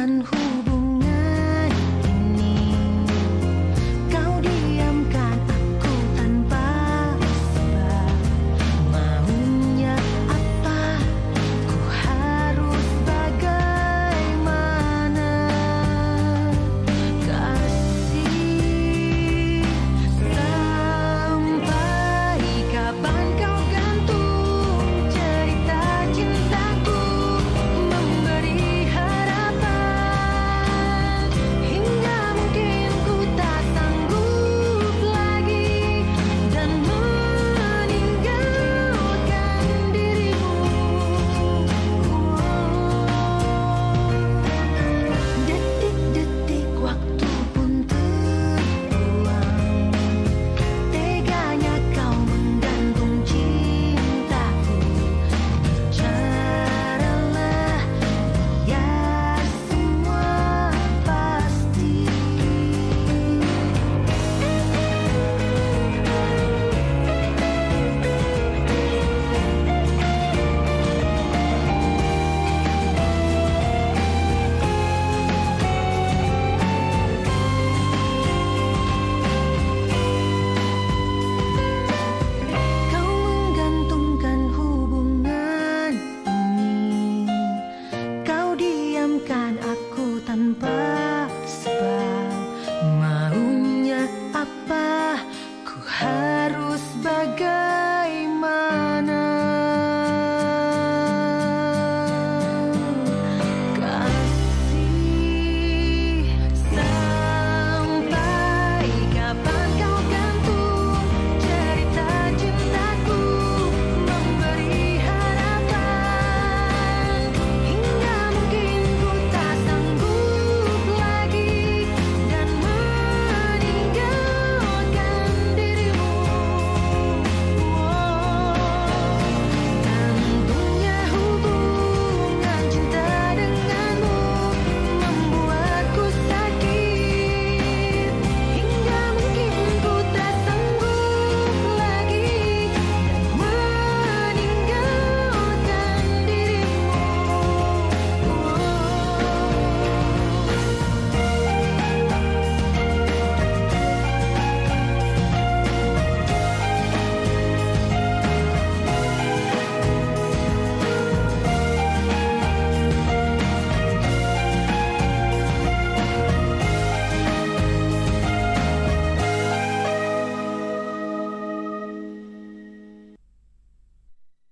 menggantungkan hubungan ini. Kau diamkan aku tanpa sebab. Maunya apa? Ku harus bagaimana? Kasih, sampai kapan kau gantung cerita cintaku, memberi harapan hingga mungkin ku tak sanggup lagi dan meninggalkan dirimu. Detik-detik waktu pun terbuang, teganya kau menggantung cintaku. Bicaralah, biar semua pasti. Kau menggantungkan hubungan ini. Kau diamkan aku tanpa